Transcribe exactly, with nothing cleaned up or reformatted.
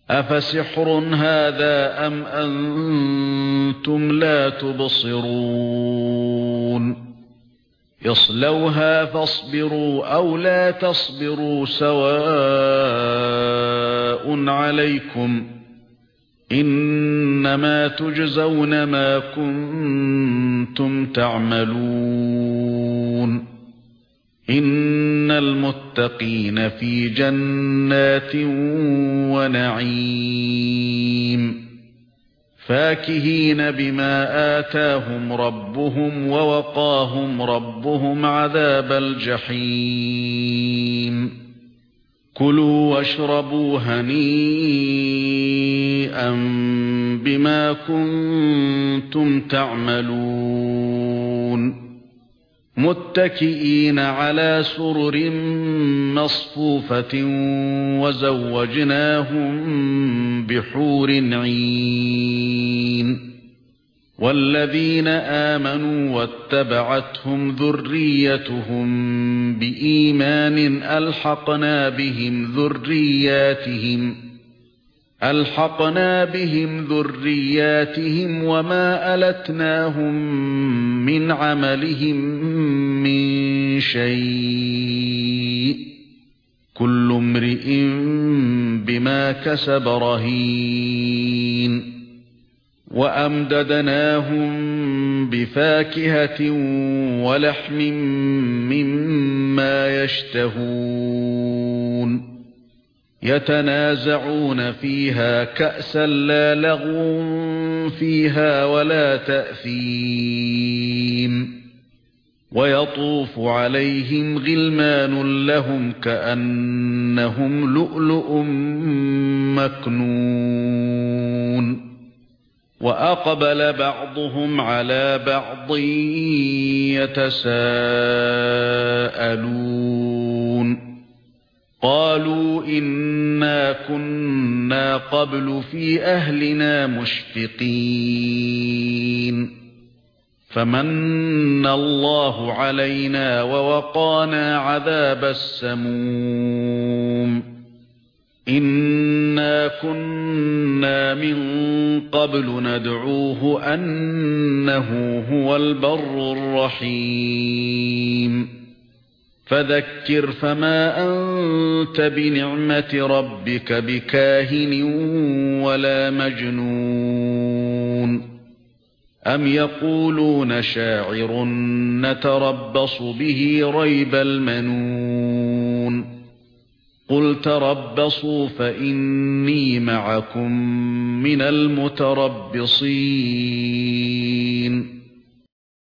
أفسحر هذا أم أنتم لا تبصرون اصلوها فاصبروا أو لا تصبروا سواء عليكم إنما تجزون ما كنتم تعملون إن المتقين في جنات ونعيم فاكهين بما آتاهم ربهم ووقاهم ربهم عذاب الجحيم كلوا واشربوا هنيئا بما كنتم تعملون متكئين على سرر مصفوفة وزوجناهم بحور عين والذين آمنوا واتبعتهم ذريتهم بإيمان ألحقنا بهم ذرياتهم ألحقنا بهم ذرياتهم وما ألتناهم من عملهم من شيء كل امرئ بما كسب رهين وأمددناهم بفاكهة ولحم مما يشتهون يتنازعون فيها كأسا لا لغو فيها ولا تأثيم ويطوف عليهم غلمان لهم كأنهم لؤلؤ مكنون وأقبل بعضهم على بعض يتساءلون قالوا إنا كنا قبل في أهلنا مشفقين فمن الله علينا ووقانا عذاب السموم إنا كنا من قبل ندعوه أنه هو البر الرحيم فذكر فما أنت بنعمة ربك بكاهن ولا مجنون أم يقولون شاعر نتربص به ريب المنون قل تربصوا فإني معكم من المتربصين